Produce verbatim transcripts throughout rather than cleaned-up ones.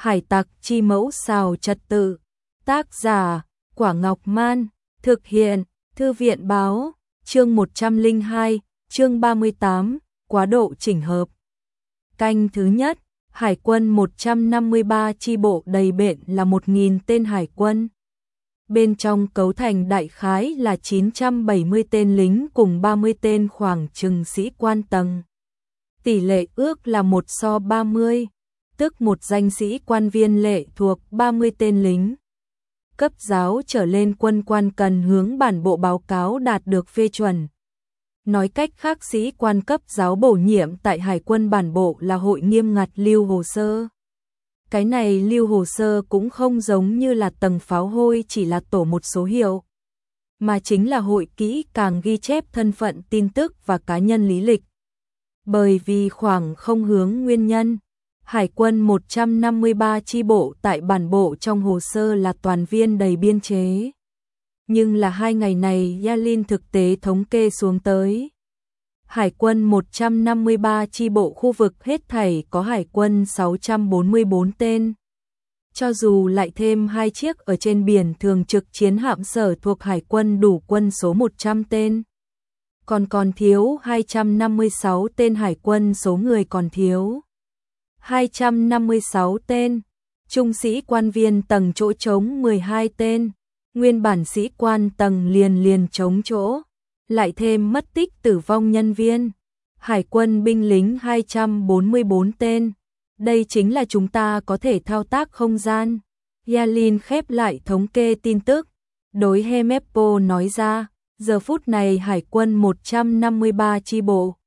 Hải tặc chi mẫu xào trật tự. Tác giả Quả Ngọc Man. Thực hiện Thư viện Báo. Chương một trăm lẻ hai, chương ba mươi tám, quá độ chỉnh hợp. Canh thứ nhất, Hải quân một trăm năm mươi ba chi bộ đầy bện là một nghìn tên hải quân. Bên trong cấu thành đại khái là chín trăm bảy mươi tên lính cùng ba mươi tên khoảng chừng sĩ quan tầng. Tỷ lệ ước là một so ba mươi, tức một danh sĩ quan viên lệ thuộc ba mươi tên lính. Cấp giáo trở lên quân quan cần hướng bản bộ báo cáo đạt được phê chuẩn. Nói cách khác, sĩ quan cấp giáo bổ nhiệm tại Hải quân bản bộ là hội nghiêm ngặt lưu hồ sơ. Cái này lưu hồ sơ cũng không giống như là tầng pháo hôi chỉ là tổ một số hiệu, mà chính là hội kỹ càng ghi chép thân phận tin tức và cá nhân lý lịch. Bởi vì khoảng không hướng nguyên nhân, Hải quân một trăm năm mươi ba chi bộ tại bản bộ trong hồ sơ là toàn viên đầy biên chế. Nhưng là hai ngày này Yalin thực tế thống kê xuống tới. Hải quân một trăm năm mươi ba chi bộ khu vực hết thảy có hải quân sáu trăm bốn mươi bốn tên. Cho dù lại thêm hai chiếc ở trên biển thường trực chiến hạm sở thuộc hải quân đủ quân số một trăm tên. Còn còn thiếu hai trăm năm mươi sáu tên hải quân, số người còn thiếu hai trăm năm mươi sáu tên. Trung sĩ quan viên tầng chỗ trống mười hai tên. Nguyên bản sĩ quan tầng liền liền trống chỗ. Lại thêm mất tích tử vong nhân viên. Hải quân binh lính hai trăm bốn mươi bốn tên. Đây chính là chúng ta có thể thao tác không gian. Yalin khép lại thống kê tin tức. Đối Hemeppo nói ra, giờ phút này hải quân một trăm năm mươi ba chi bộ.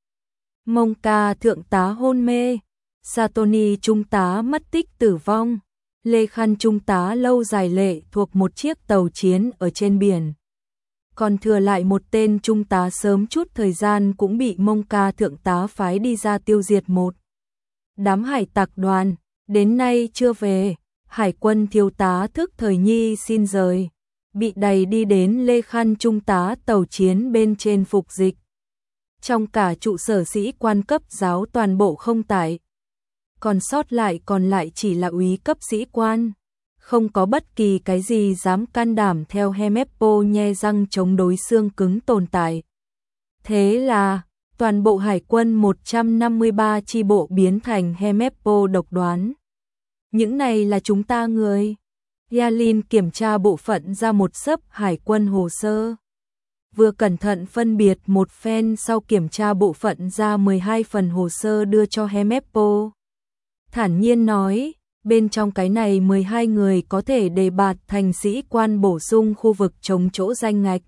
Monka thượng tá hôn mê. Satoni trung tá mất tích tử vong. Lê Khăn trung tá lâu dài lệ thuộc một chiếc tàu chiến ở trên biển. Còn thừa lại một tên trung tá sớm chút thời gian cũng bị Monka thượng tá phái đi ra tiêu diệt một đám hải tặc đoàn, đến nay chưa về. Hải quân thiếu tá Thức Thời Nhi xin rời, bị đày đi đến Lê Khăn trung tá tàu chiến bên trên phục dịch. Trong cả trụ sở sĩ quan cấp giáo toàn bộ không tải. Còn sót lại còn lại chỉ là úy cấp sĩ quan. Không có bất kỳ cái gì dám can đảm theo Hemeppo nhe răng chống đối xương cứng tồn tại. Thế là, toàn bộ hải quân một trăm năm mươi ba chi bộ biến thành Hemeppo độc đoán. Những này là chúng ta người. Yalin kiểm tra bộ phận ra một xấp hải quân hồ sơ. Vừa cẩn thận phân biệt một phen sau kiểm tra bộ phận ra mười hai phần hồ sơ đưa cho Hemeppo. Thản nhiên nói, bên trong cái này mười hai người có thể đề bạt thành sĩ quan bổ sung khu vực chống chỗ danh ngạch.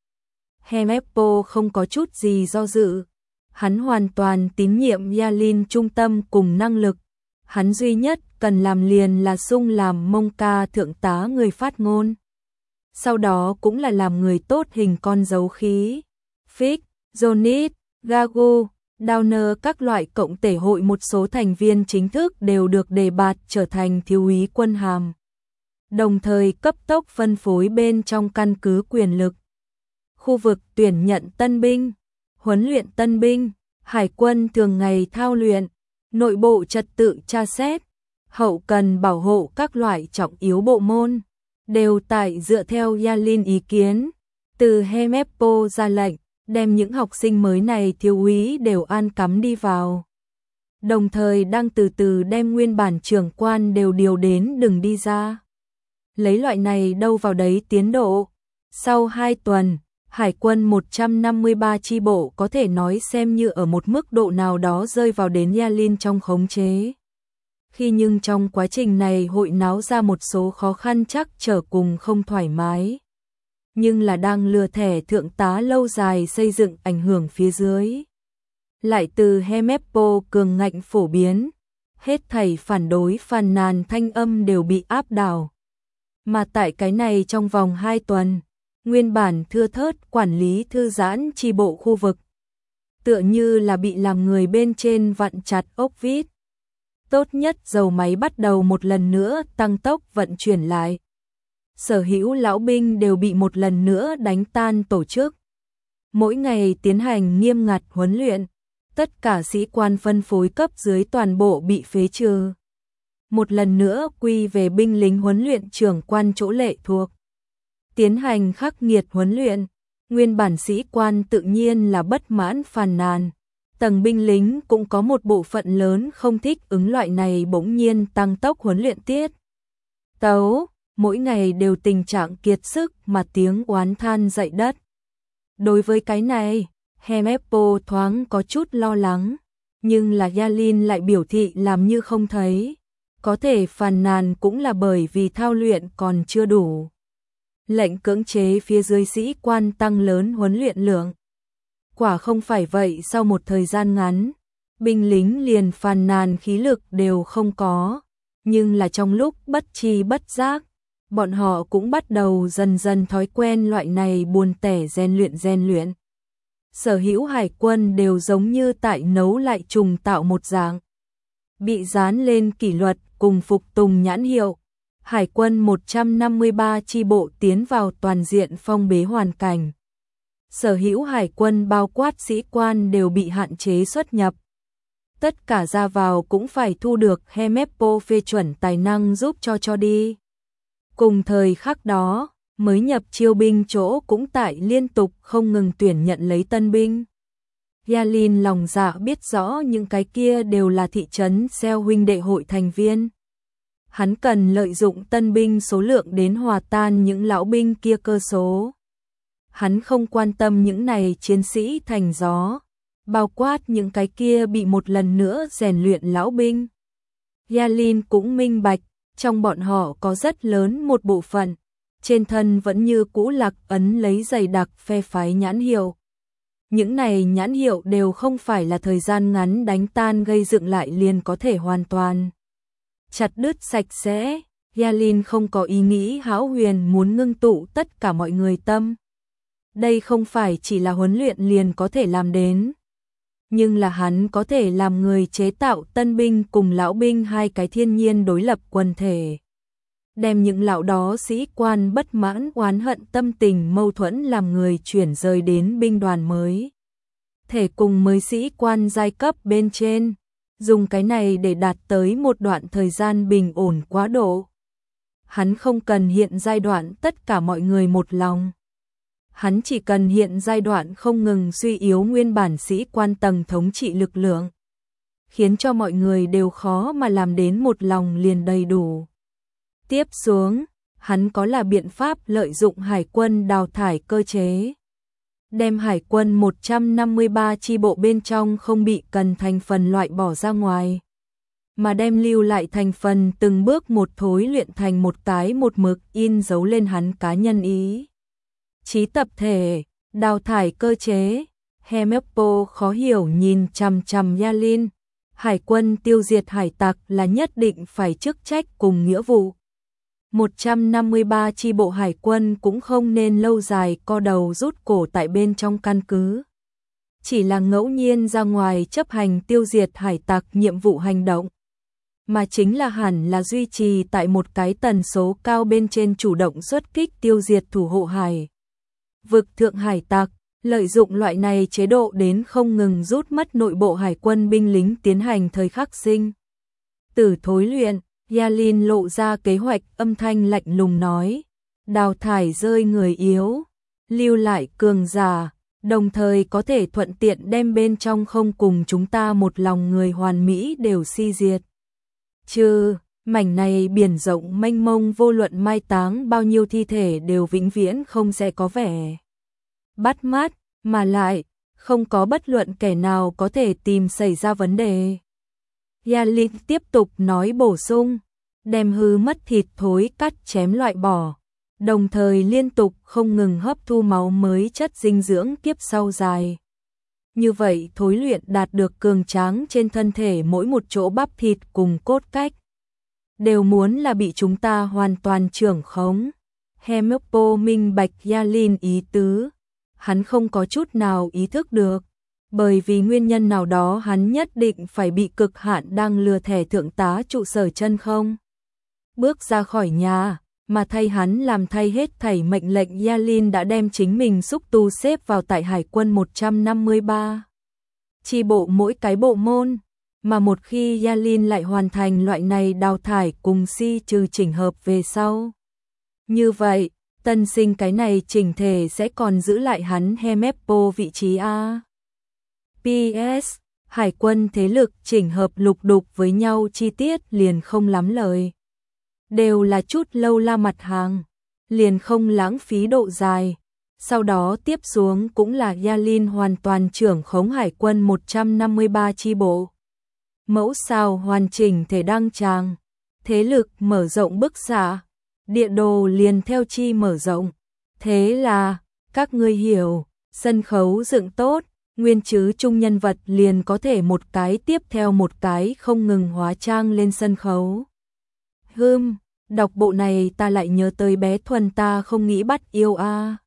Hemeppo không có chút gì do dự. Hắn hoàn toàn tín nhiệm Yalin trung tâm cùng năng lực. Hắn duy nhất cần làm liền là sung làm Monka thượng tá người phát ngôn. Sau đó cũng là làm người tốt hình con dấu khí. Fix, Johnny, Gagu, Downer các loại cộng thể hội một số thành viên chính thức đều được đề bạt trở thành thiếu úy quân hàm. Đồng thời cấp tốc phân phối bên trong căn cứ quyền lực. Khu vực tuyển nhận tân binh, huấn luyện tân binh, hải quân thường ngày thao luyện, nội bộ trật tự tra xét, hậu cần bảo hộ các loại trọng yếu bộ môn, đều tại dựa theo Yalin ý kiến. Từ Hemeppo ra lệnh, đem những học sinh mới này thiếu úy đều an cắm đi vào. Đồng thời đang từ từ đem nguyên bản trưởng quan đều điều đến đừng đi ra. Lấy loại này đâu vào đấy tiến độ. Sau hai tuần, hải quân một trăm năm mươi ba chi bộ có thể nói xem như ở một mức độ nào đó rơi vào đến Yalin trong khống chế. Khi nhưng trong quá trình này hội náo ra một số khó khăn chắc trở cùng không thoải mái. Nhưng là đang lừa thẻ thượng tá lâu dài xây dựng ảnh hưởng phía dưới. Lại từ Hemeppo cường ngạnh phổ biến, hết thảy phản đối phàn nàn thanh âm đều bị áp đảo. Mà tại cái này trong vòng hai tuần, nguyên bản thưa thớt quản lý thư giãn chi bộ khu vực. Tựa như là bị làm người bên trên vặn chặt ốc vít. Tốt nhất dầu máy bắt đầu một lần nữa tăng tốc vận chuyển lại. Sở hữu lão binh đều bị một lần nữa đánh tan tổ chức. Mỗi ngày tiến hành nghiêm ngặt huấn luyện, tất cả sĩ quan phân phối cấp dưới toàn bộ bị phế trừ. một lần nữa quy về binh lính huấn luyện trưởng quan chỗ lệ thuộc. Tiến hành khắc nghiệt huấn luyện, nguyên bản sĩ quan tự nhiên là bất mãn phàn nàn. Tầng binh lính cũng có một bộ phận lớn không thích ứng loại này bỗng nhiên tăng tốc huấn luyện tiết tấu, mỗi ngày đều tình trạng kiệt sức mà tiếng oán than dậy đất. Đối với cái này, Hemeppo thoáng có chút lo lắng, nhưng là Yalin lại biểu thị làm như không thấy. Có thể phàn nàn cũng là bởi vì thao luyện còn chưa đủ. Lệnh cưỡng chế phía dưới sĩ quan tăng lớn huấn luyện lượng. Quả không phải vậy, sau một thời gian ngắn, binh lính liền phàn nàn khí lực đều không có, nhưng là trong lúc bất tri bất giác, bọn họ cũng bắt đầu dần dần thói quen loại này buồn tẻ rèn luyện rèn luyện. Sở hữu hải quân đều giống như tại nấu lại trùng tạo một dạng. Bị dán lên kỷ luật cùng phục tùng nhãn hiệu. Hải quân một trăm năm mươi ba chi bộ tiến vào toàn diện phong bế hoàn cảnh. Sở hữu hải quân bao quát sĩ quan đều bị hạn chế xuất nhập. Tất cả ra vào cũng phải thu được Hemeppo phê chuẩn tài năng giúp cho cho đi. Cùng thời khắc đó, mới nhập chiêu binh chỗ cũng tại liên tục không ngừng tuyển nhận lấy tân binh. Yalin lòng dạ biết rõ những cái kia đều là thị trấn Seo huynh đệ hội thành viên. Hắn cần lợi dụng tân binh số lượng đến hòa tan những lão binh kia cơ số. Hắn không quan tâm những này chiến sĩ thành gió, bao quát những cái kia bị một lần nữa rèn luyện lão binh. Yalin cũng minh bạch, trong bọn họ có rất lớn một bộ phận, trên thân vẫn như cũ lạc ấn lấy dày đặc phe phái nhãn hiệu. Những này nhãn hiệu đều không phải là thời gian ngắn đánh tan gây dựng lại liền có thể hoàn toàn chặt đứt sạch sẽ. Yalin không có ý nghĩ hão huyền muốn ngưng tụ tất cả mọi người tâm. Đây không phải chỉ là huấn luyện liền có thể làm đến. Nhưng là hắn có thể làm người chế tạo tân binh cùng lão binh hai cái thiên nhiên đối lập quần thể. Đem những lão đó sĩ quan bất mãn oán hận tâm tình mâu thuẫn làm người chuyển rời đến binh đoàn mới. Thể cùng mới sĩ quan giai cấp bên trên, dùng cái này để đạt tới một đoạn thời gian bình ổn quá độ. Hắn không cần hiện giai đoạn tất cả mọi người một lòng. Hắn chỉ cần hiện giai đoạn không ngừng suy yếu nguyên bản sĩ quan tầng thống trị lực lượng, khiến cho mọi người đều khó mà làm đến một lòng liền đầy đủ. Tiếp xuống, hắn có là biện pháp lợi dụng hải quân đào thải cơ chế. Đem hải quân một trăm năm mươi ba chi bộ bên trong không bị cần thành phần loại bỏ ra ngoài, mà đem lưu lại thành phần từng bước một thối luyện thành một cái một mực in dấu lên hắn cá nhân ý chí tập thể, đào thải cơ chế. Hemeppo khó hiểu nhìn chằm chằm Yalin. Hải quân tiêu diệt hải tặc là nhất định phải chức trách cùng nghĩa vụ. một trăm năm mươi ba chi bộ hải quân cũng không nên lâu dài co đầu rút cổ tại bên trong căn cứ. Chỉ là ngẫu nhiên ra ngoài chấp hành tiêu diệt hải tặc nhiệm vụ hành động, mà chính là hẳn là duy trì tại một cái tần số cao bên trên chủ động xuất kích tiêu diệt thủ hộ hải vực thượng hải tặc, lợi dụng loại này chế độ đến không ngừng rút mất nội bộ hải quân binh lính tiến hành thời khắc sinh tử thối luyện. Yalin lộ ra kế hoạch, âm thanh lạnh lùng nói, đào thải rơi người yếu, lưu lại cường giả, đồng thời có thể thuận tiện đem bên trong không cùng chúng ta một lòng người hoàn mỹ đều si diệt. Chứ, mảnh này biển rộng mênh mông vô luận mai táng bao nhiêu thi thể đều vĩnh viễn không sẽ có vẻ bắt mắt, mà lại, không có bất luận kẻ nào có thể tìm xảy ra vấn đề. Yalin tiếp tục nói bổ sung, đem hư mất thịt thối cắt chém loại bỏ, đồng thời liên tục không ngừng hấp thu máu mới chất dinh dưỡng kiếp sau dài. Như vậy thối luyện đạt được cường tráng trên thân thể mỗi một chỗ bắp thịt cùng cốt cách. Đều muốn là bị chúng ta hoàn toàn trưởng khống. Hemeppo minh bạch Yalin ý tứ, hắn không có chút nào ý thức được. Bởi vì nguyên nhân nào đó hắn nhất định phải bị cực hạn đang lừa thẻ thượng tá trụ sở chân không bước ra khỏi nhà, mà thay hắn làm thay hết thảy mệnh lệnh. Yalin đã đem chính mình xúc tu xếp vào tại hải quân một trăm năm mươi ba chi bộ mỗi cái bộ môn, Mà một khi Yalin lại hoàn thành loại này đào thải cùng si trừ chỉnh hợp về sau. Như vậy, tân sinh cái này chỉnh thể sẽ còn giữ lại hắn Hemeppo vị trí A. pê ét. Hải quân thế lực chỉnh hợp lục đục với nhau chi tiết liền không lắm lời. Đều là chút lâu la mặt hàng, liền không lãng phí độ dài. Sau đó tiếp xuống cũng là Yalin hoàn toàn trưởng khống hải quân một trăm năm mươi ba chi bộ. Mẫu sao hoàn chỉnh thể đăng tràng, thế lực mở rộng bức xạ, địa đồ liền theo chi mở rộng. Thế là, các ngươi hiểu, sân khấu dựng tốt, nguyên chứ chung nhân vật liền có thể một cái tiếp theo một cái không ngừng hóa trang lên sân khấu. Hừm, đọc bộ này ta lại nhớ tới bé Thuần ta không nghĩ bắt yêu a.